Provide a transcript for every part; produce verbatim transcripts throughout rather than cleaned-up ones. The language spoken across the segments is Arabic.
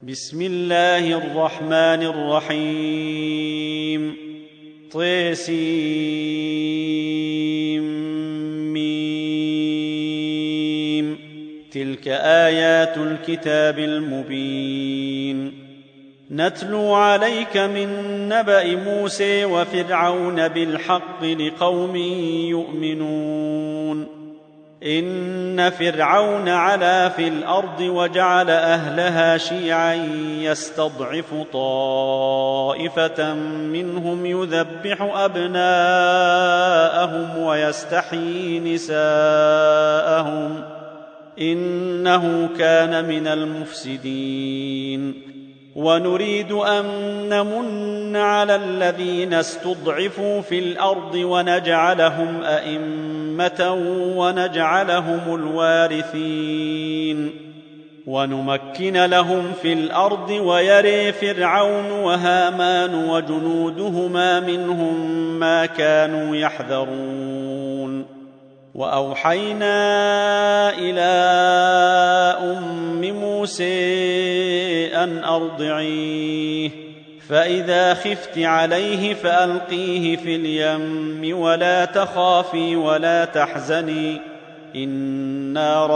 بسم الله الرحمن الرحيم طسيم. تلك آيات الكتاب المبين. نتلو عليك من نبأ موسى وفرعون بالحق لقوم يؤمنون. إن فرعون علا في الأرض وجعل أهلها شيعا يستضعف طائفة منهم يذبح أبناءهم ويستحيي نساءهم إنه كان من المفسدين. ونريد أن نمن على الذين استضعفوا في الأرض ونجعلهم أئمة ونجعلهم الوارثين ونمكن لهم في الأرض ويري فرعون وهامان وجنودهما منهم ما كانوا يحذرون. وأوحينا إلى أم موسى أن أرضعيه فإذا خفت عليه فألقيه في اليم ولا تخافي ولا تحزني إنا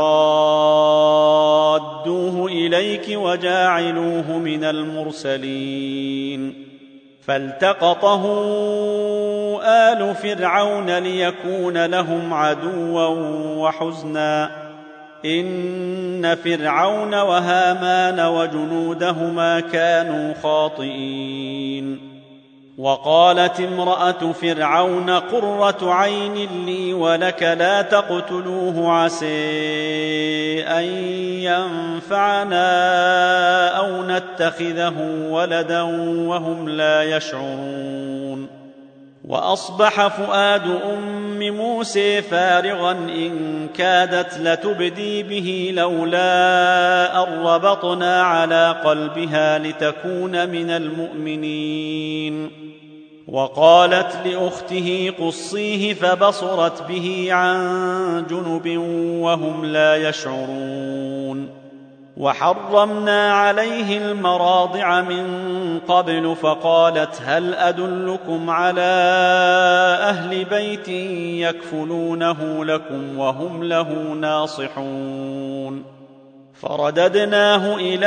رادوه إليك وجاعلوه من المرسلين. فالتقطه آل فرعون ليكون لهم عدوا وحزنا إن فرعون وهامان وجنودهما كانوا خاطئين. وقالت امرأة فرعون قرة عين لي ولك لا تقتلوه عسى أن ينفعنا أو نتخذه ولدا وهم لا يشعرون. وأصبح فؤاد أم موسى فارغا إن كادت لتبدي به لولا أن ربطنا على قلبها لتكون من المؤمنين. وقالت لأخته قصيه فبصرت به عن جنب وهم لا يشعرون. وحرمنا عليه المراضع من قبل فقالت هل أدلكم على أهل بيت يكفلونه لكم وهم له ناصحون. فرددناه إلى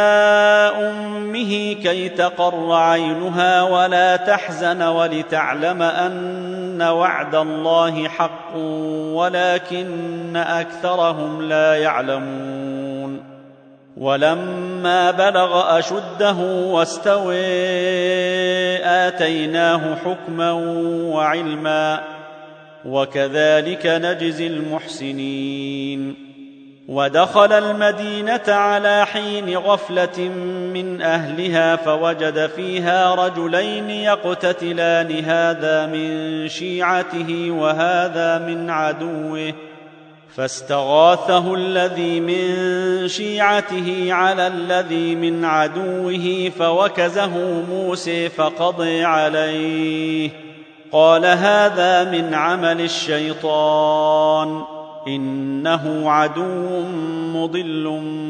أمه كي تقر عينها ولا تحزن ولتعلم أن وعد الله حق ولكن أكثرهم لا يعلمون. ولما بلغ أشده واستوى آتيناه حكما وعلما وكذلك نجزي المحسنين. ودخل المدينة على حين غفلة من أهلها فوجد فيها رجلين يقتتلان هذا من شيعته وهذا من عدوه فاستغاثه الذي من شيعته على الذي من عدوه فوكزه موسى فقضى عليه قال هذا من عمل الشيطان إنه عدو مضل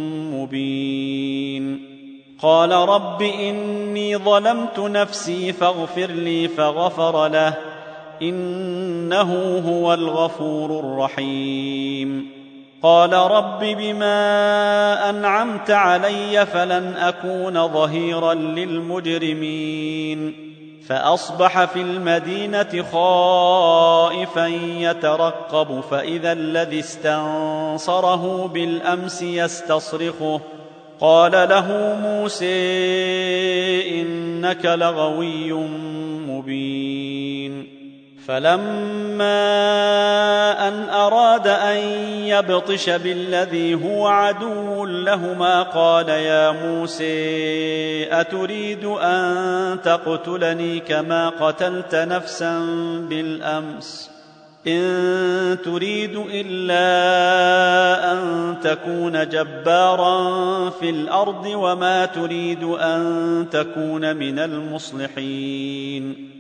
مبين. قال رب إني ظلمت نفسي فاغفر لي فغفر له إنه هو الغفور الرحيم. قال رب بما أنعمت علي فلن أكون ظهيرا للمجرمين. فأصبح في المدينة خائفا يترقب فإذا الذي استنصره بالأمس يستصرخه قال له موسى إنك لغوي مبين. فلما أن أراد أن يبطش بالذي هو عدو لهما قال يا موسى أتريد أن تقتلني كما قتلت نفسا بالأمس إن تريد إلا أن تكون جبارا في الأرض وما تريد أن تكون من المصلحين.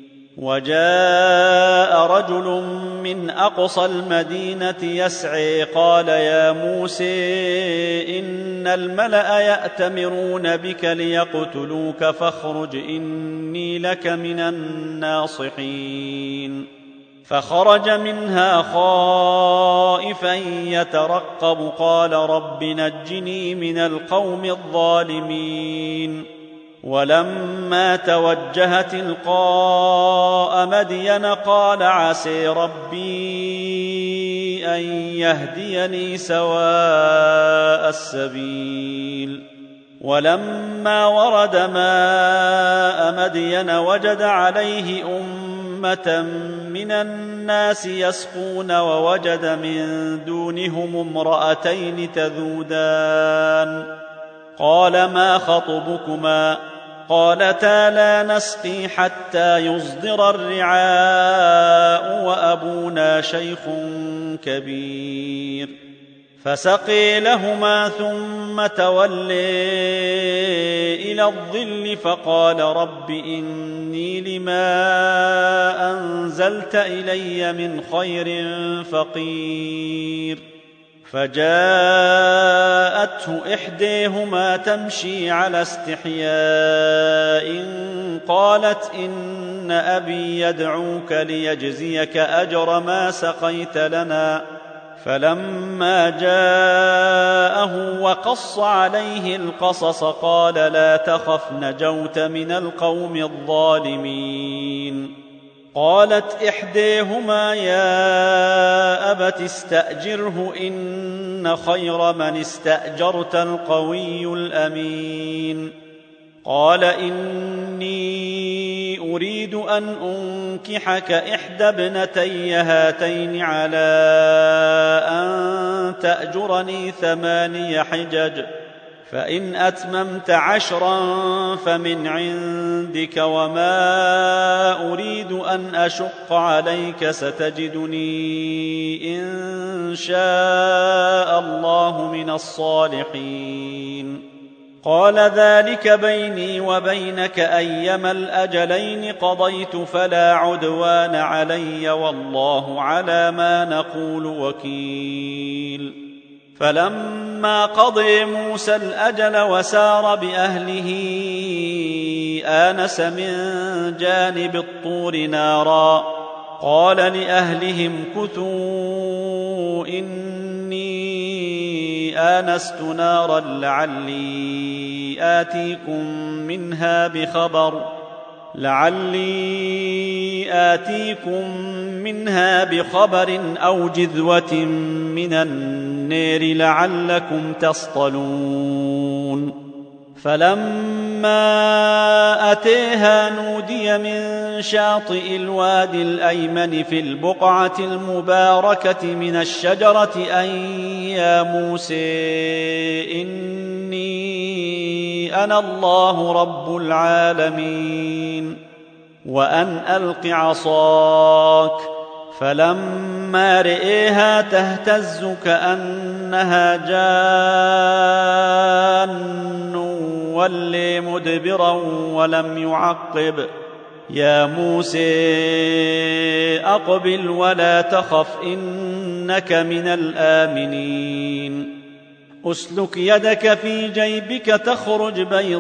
وجاء رجل من أقصى المدينة يسعي قال يا موسى إن إن الملأ يأتمرون بك ليقتلوك فاخرج إني لك من الناصحين. فخرج منها خائفا يترقب قال رب نجني من القوم الظالمين. ولما توجه تلقاء مدين قال عسى ربي أن يهديني سواء السبيل. ولما ورد ماء مدين وجد عليه أمة من الناس يسقون ووجد من دونهم امرأتين تذودان قال ما خطبكما قالتا لا نسقي حتى يصدر الرعاء وأبونا شيخ كبير. فسقي لهما ثم تولي إلى الظل فقال رب إني لما أنزلت إلي من خير فقير. فجاءته إحداهما تمشي على استحياء قالت إن أبي يدعوك ليجزيك أجر ما سقيت لنا. فلما جاءه وقص عليه القصص قال لا تخف نجوت من القوم الظالمين. قالت إحداهما يا أبت استأجره إن خير من استأجرت القوي الأمين. قال إني أريد أن أنكحك إحدى ابنتي هاتين على أن تأجرني ثماني حجج فإن أتممت عشرا فمن عندك وما أريد أن أشق عليك ستجدني إن شاء الله من الصالحين. قال ذلك بيني وبينك أيما الأجلين قضيت فلا عدوان علي والله على ما نقول وكيل. فلما قضي موسى الأجل وسار بأهله آنس من جانب الطور نارا قال لأهلهم كثوا إني آنست نارا لعلي آتيكم منها بخبر لعلي آتيكم منها بخبر أو جذوة من النار لعلكم تصطلون. فلما أتيها نودي من شاطئ الوادي الأيمن في البقعة المباركة من الشجرة أن يا موسى إني أنا الله رب العالمين وأن ألق عصاك. فلما رئيها تهتز كأنها جان ولي مدبرا ولم يعقب يا موسى أقبل ولا تخف إنك من الآمنين. أسلك يدك في جيبك تخرج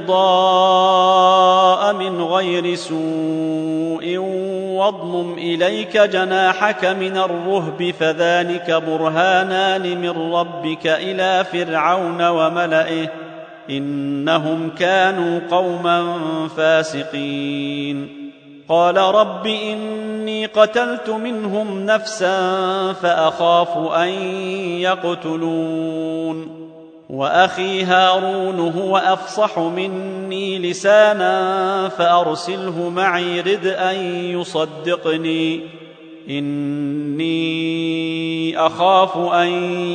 بيضاء من غير سوء واضمم إليك جناحك من الرهب فذلك برهانان من ربك إلى فرعون وملئه إنهم كانوا قوما فاسقين. قال رب إني قتلت منهم نفسا فأخاف أن يقتلون وأخي هارون هو أفصح مني لسانا فأرسله معي رد أن يصدقني إني أخاف أن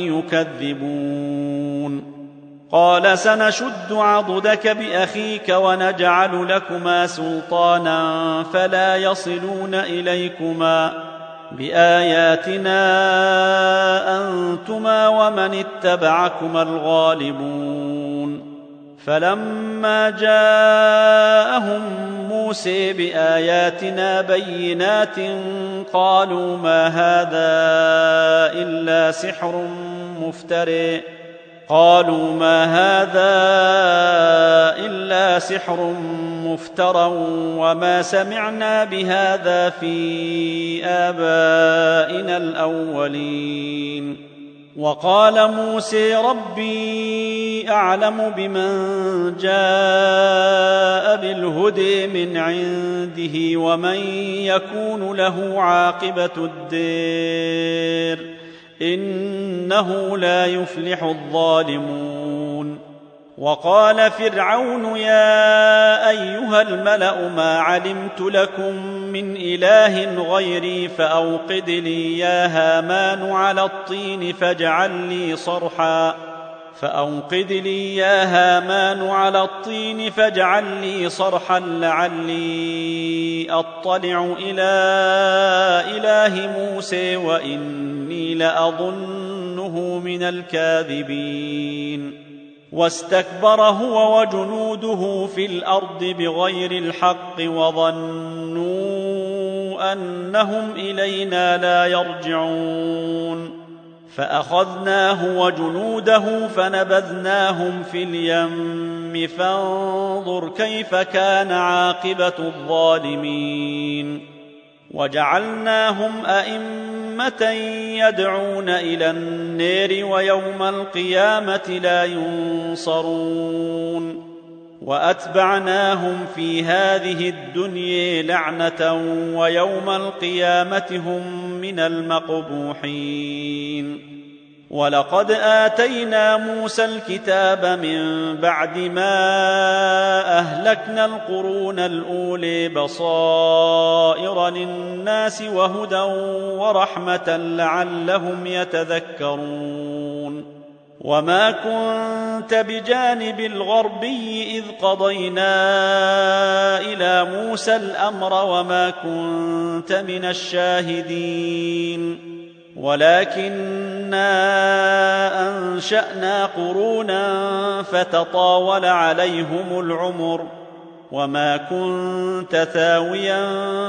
يكذبون. قال سنشد عضدك بأخيك ونجعل لكما سلطانا فلا يصلون إليكما بآياتنا أنتما ومن اتبعكما الغالبون. فلما جاءهم موسى بآياتنا بينات قالوا ما هذا إلا سحر مفتري قالوا ما هذا إلا سحر مفترى وما سمعنا بهذا في آبائنا الأولين. وقال موسى ربي أعلم بمن جاء بالهدى من عنده ومن يكون له عاقبة الدار إنه لا يفلح الظالمون. وقال فرعون يا أيها الملأ ما علمت لكم من إله غيري فأوقد لي يا هامان على الطين فاجعل لي صرحا فأوقد لي يا هامان على الطين فاجعل لي صرحا لعلي أطلع إلى إله موسى وإني لأظنه من الكاذبين. واستكبر هو وجنوده في الأرض بغير الحق وظنوا أنهم إلينا لا يرجعون. فأخذناه وجنوده فنبذناهم في اليم فانظر كيف كان عاقبة الظالمين. وجعلناهم أئمة يدعون إلى النار ويوم القيامة لا ينصرون. وأتبعناهم في هذه الدنيا لعنة ويوم القيامة هم من المقبوحين. ولقد آتينا موسى الكتاب من بعد ما أهلكنا القرون الأولى بصائر للناس وهدى ورحمة لعلهم يتذكرون. وما كنت بجانب الغربي إذ قضينا إلى موسى الأمر وما كنت من الشاهدين ولكننا أنشأنا قرونا فتطاول عليهم العمر وما كنت ثاويا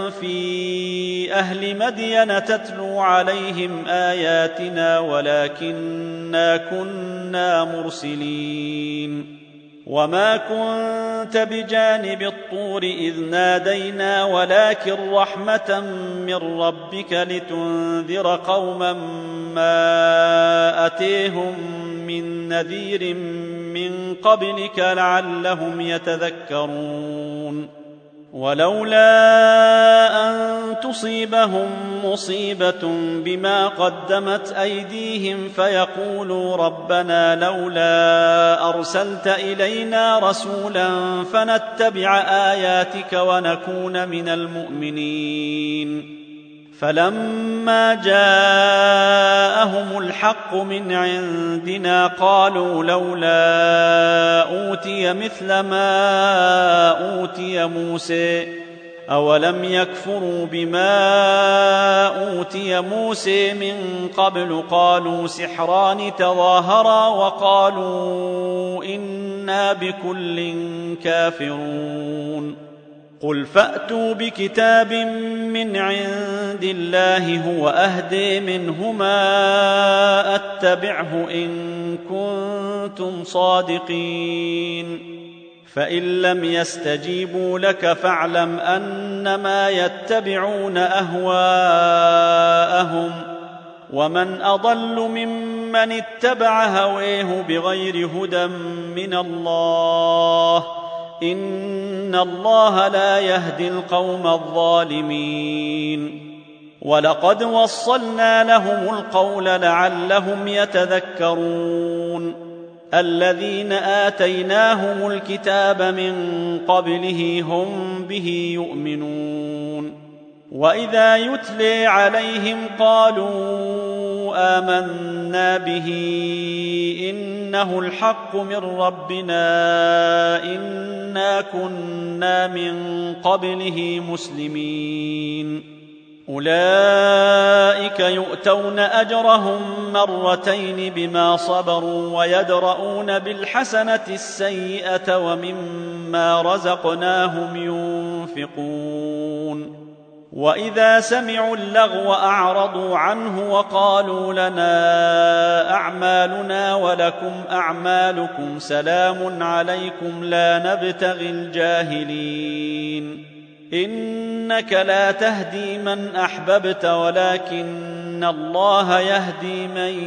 في أهل مدين تتلو عليهم آياتنا ولكننا كنا مرسلين. وما كنت بجانب الطور إذ نادينا ولكن رحمة من ربك لتنذر قوما ما أتيهم من نذير من قبلك لعلهم يتذكرون. ولولا أن تصيبهم مصيبة بما قدمت أيديهم فيقولوا ربنا لولا أرسلت إلينا رسولا فنتبع آياتك ونكون من المؤمنين. فلما جاءهم الحق من عندنا قالوا لولا أوتي مثل ما أوتي موسى أولم يكفروا بما أوتي موسى من قبل قالوا سحران تظاهرا وقالوا إنا بكل كافرون. قل فأتوا بكتاب من عند الله هو أهدي منهما أتبعه إن كنتم صادقين. فإن لم يستجيبوا لك فاعلم أنما يتبعون أهواءهم ومن أضل ممن اتبع هواه بغير هدى من الله إن الله لا يهدي القوم الظالمين. ولقد وصلنا لهم القول لعلهم يتذكرون. الذين آتيناهم الكتاب من قبله هم به يؤمنون. وإذا يتلي عليهم قالوا آمنا به إنه الحق من ربنا إنا كنا من قبله مسلمين. أولئك يؤتون أجرهم مرتين بما صبروا ويدرؤون بالحسنة السيئة ومما رزقناهم ينفقون. وإذا سمعوا اللغو أعرضوا عنه وقالوا لنا أعمالنا ولكم أعمالكم سلام عليكم لا نبتغي الجاهلين إنك لا تهدي من أحببت ولكن الله يهدي من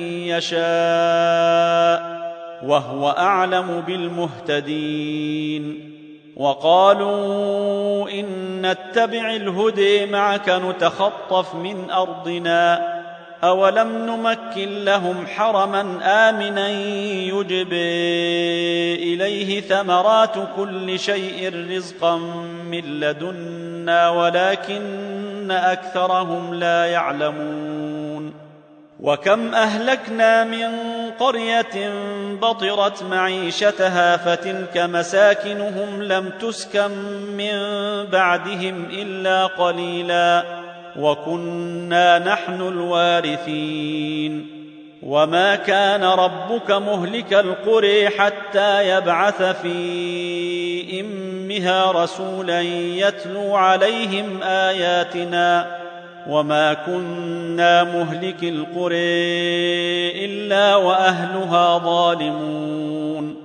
يشاء وهو أعلم بالمهتدين وقالوا إن نتبع الهدي معك نتخطف من أرضنا أولم نمكن لهم حرما آمنا يجبى إليه ثمرات كل شيء رزقا من لدنا ولكن أكثرهم لا يعلمون وكم أهلكنا من قرية بطرت معيشتها فتلك مساكنهم لم تسكن من بعدهم إلا قليلا وكنا نحن الوارثين وما كان ربك مهلك القرى حتى يبعث في أمها رسولا يتلو عليهم آياتنا وما كنا مهلك القرى إلا وأهلها ظالمون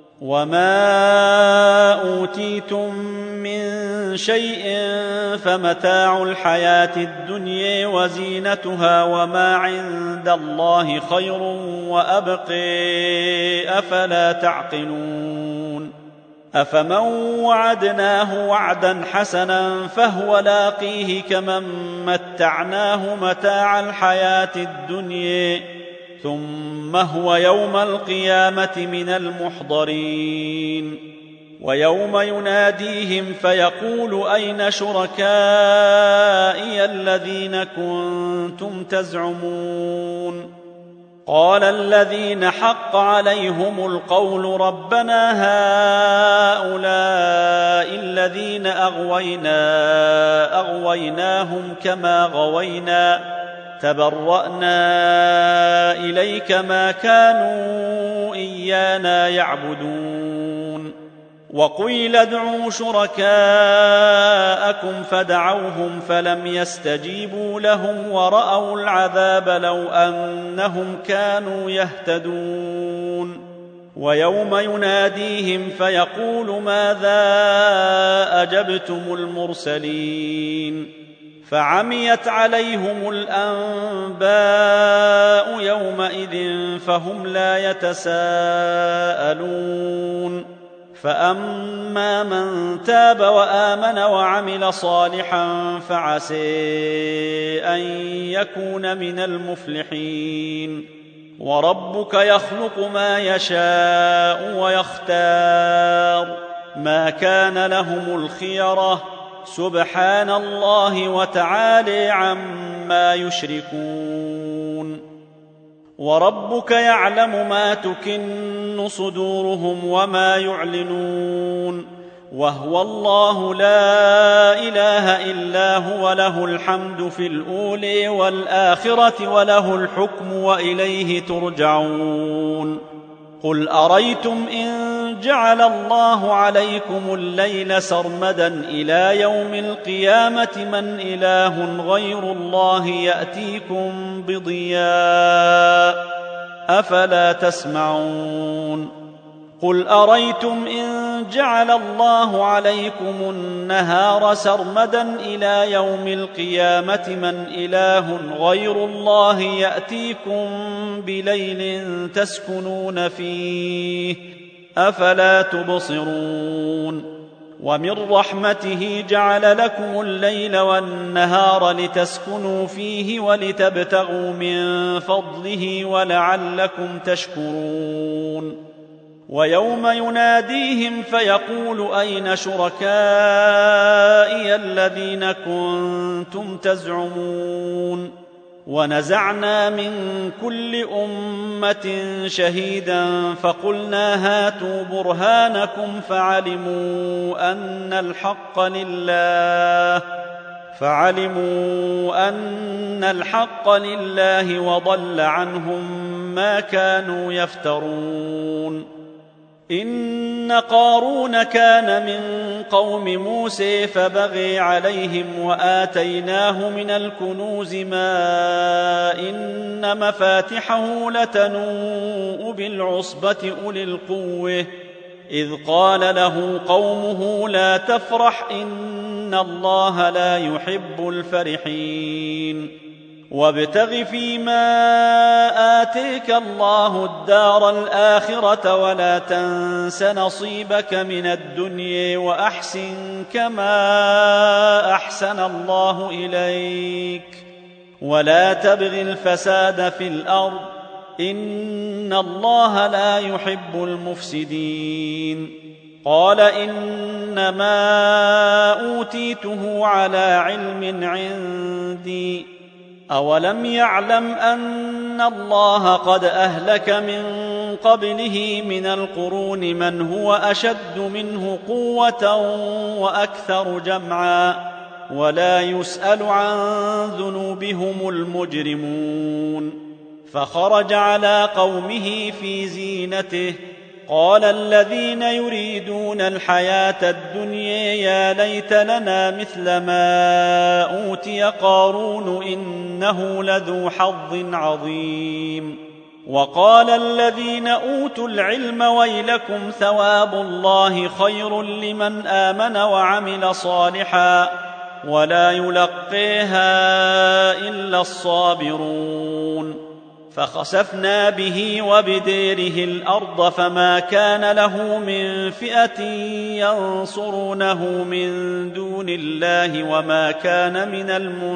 وما أوتيتم من شيء فمتاع الحياة الدنيا وزينتها وما عند الله خير وأبقى أفلا تعقلون أفمن وعدناه وعدا حسنا فهو لاقيه كمن متعناه متاع الحياة الدنيا ثم هو يوم القيامة من المحضرين ويوم يناديهم فيقول أين شركائي الذين كنتم تزعمون قال الذين حق عليهم القول ربنا هؤلاء الذين أغوينا أغويناهم كما غوينا تبرأنا إليك ما كانوا إيانا يعبدون وقيل ادعوا شركاءكم فدعوهم فلم يستجيبوا لهم ورأوا العذاب لو أنهم كانوا يهتدون ويوم يناديهم فيقول ماذا أجبتم المرسلين فعميت عليهم الأنباء يومئذ فهم لا يتساءلون فأما من تاب وآمن وعمل صالحا فعسى أن يكون من المفلحين وربك يخلق ما يشاء ويختار ما كان لهم الخيرة سبحان الله وتعالى عما يشركون وربك يعلم ما تكن صدورهم وما يعلنون وهو الله لا إله إلا هو له الحمد في الأولى والآخرة وله الحكم وإليه ترجعون قل أريتم إن جعل الله عليكم الليل سرمدا إلى يوم القيامة من إله غير الله يأتيكم بضياء أفلا تسمعون قل أريتم إن جعل الله عليكم النهار سرمدا إلى يوم القيامة من إله غير الله يأتيكم بليل تسكنون فيه أفلا تبصرون ومن رحمته جعل لكم الليل والنهار لتسكنوا فيه ولتبتغوا من فضله ولعلكم تشكرون ويوم يناديهم فيقول أين شركائي الذين كنتم تزعمون ونزعنا من كل أمة شهيدا فقلنا هاتوا برهانكم فعلموا أن الحق لله فعلموا أن الحق لله وضل عنهم ما كانوا يفترون إن قارون كان من قوم موسى فبغي عليهم وآتيناه من الكنوز ما إن مفاتحه لتنوء بالعصبة أولي القوة إذ قال له قومه لا تفرح إن الله لا يحب الفرحين وابتغ فيما آتيك الله الدار الآخرة ولا تنس نصيبك من الدنيا وأحسن كما أحسن الله إليك ولا تبغ الفساد في الأرض إن الله لا يحب المفسدين قال إنما أوتيته على علم عندي أولم يعلم أن الله قد أهلك من قبله من القرون من هو أشد منه قوة وأكثر جمعا ولا يسأل عن ذنوبهم المجرمون فخرج على قومه في زينته قال الذين يريدون الحياة الدنيا يا ليت لنا مثل ما أوتي قارون إنه لذو حظ عظيم وقال الذين أوتوا العلم ويلكم ثواب الله خير لمن آمن وعمل صالحا ولا يلقيها إلا الصابرون فخسفنا به وبديره الأرض فما كان له من فئة ينصرونه من دون الله وما كان من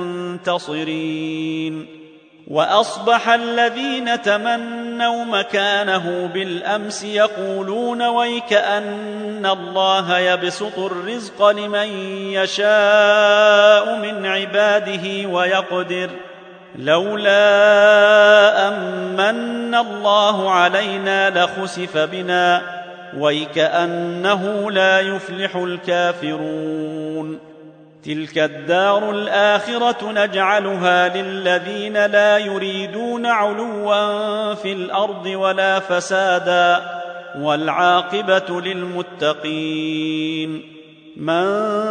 المنتصرين وأصبح الذين تمنوا مكانه بالأمس يقولون ويكأن الله يبسط الرزق لمن يشاء من عباده ويقدر لولا أمن الله علينا لخسف بنا ويكأنه لا يفلح الكافرون تلك الدار الآخرة نجعلها للذين لا يريدون علوا في الأرض ولا فسادا والعاقبة للمتقين من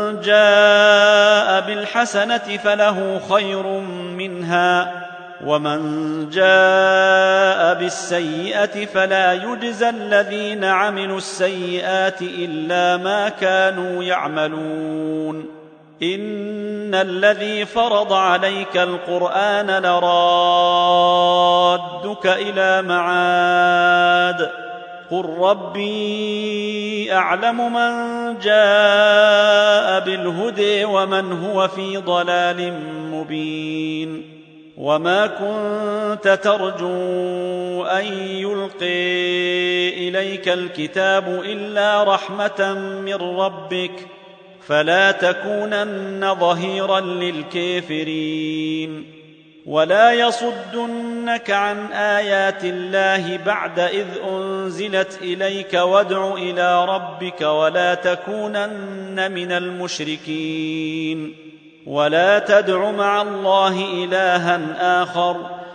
جاء بالحسنة فله خير منها ومن جاء بالسيئة فلا يجزى الذين عملوا السيئات إلا ما كانوا يعملون إن الذي فرض عليك القرآن لرادك إلى معاد قل ربي أعلم من جاء بالهدى ومن هو في ضلال مبين وما كنت ترجو أن يلقي إليك الكتاب إلا رحمة من ربك فلا تكونن ظهيرا للكافرين ولا يصدنك عن آيات الله بعد إذ أنزلت إليك وادع إلى ربك ولا تكونن من المشركين ولا تدع مع الله إلها آخر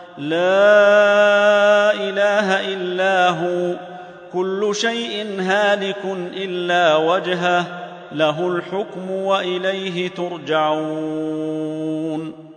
لا إله إلا هو كل شيء هالك إلا وجهه له الحكم وإليه ترجعون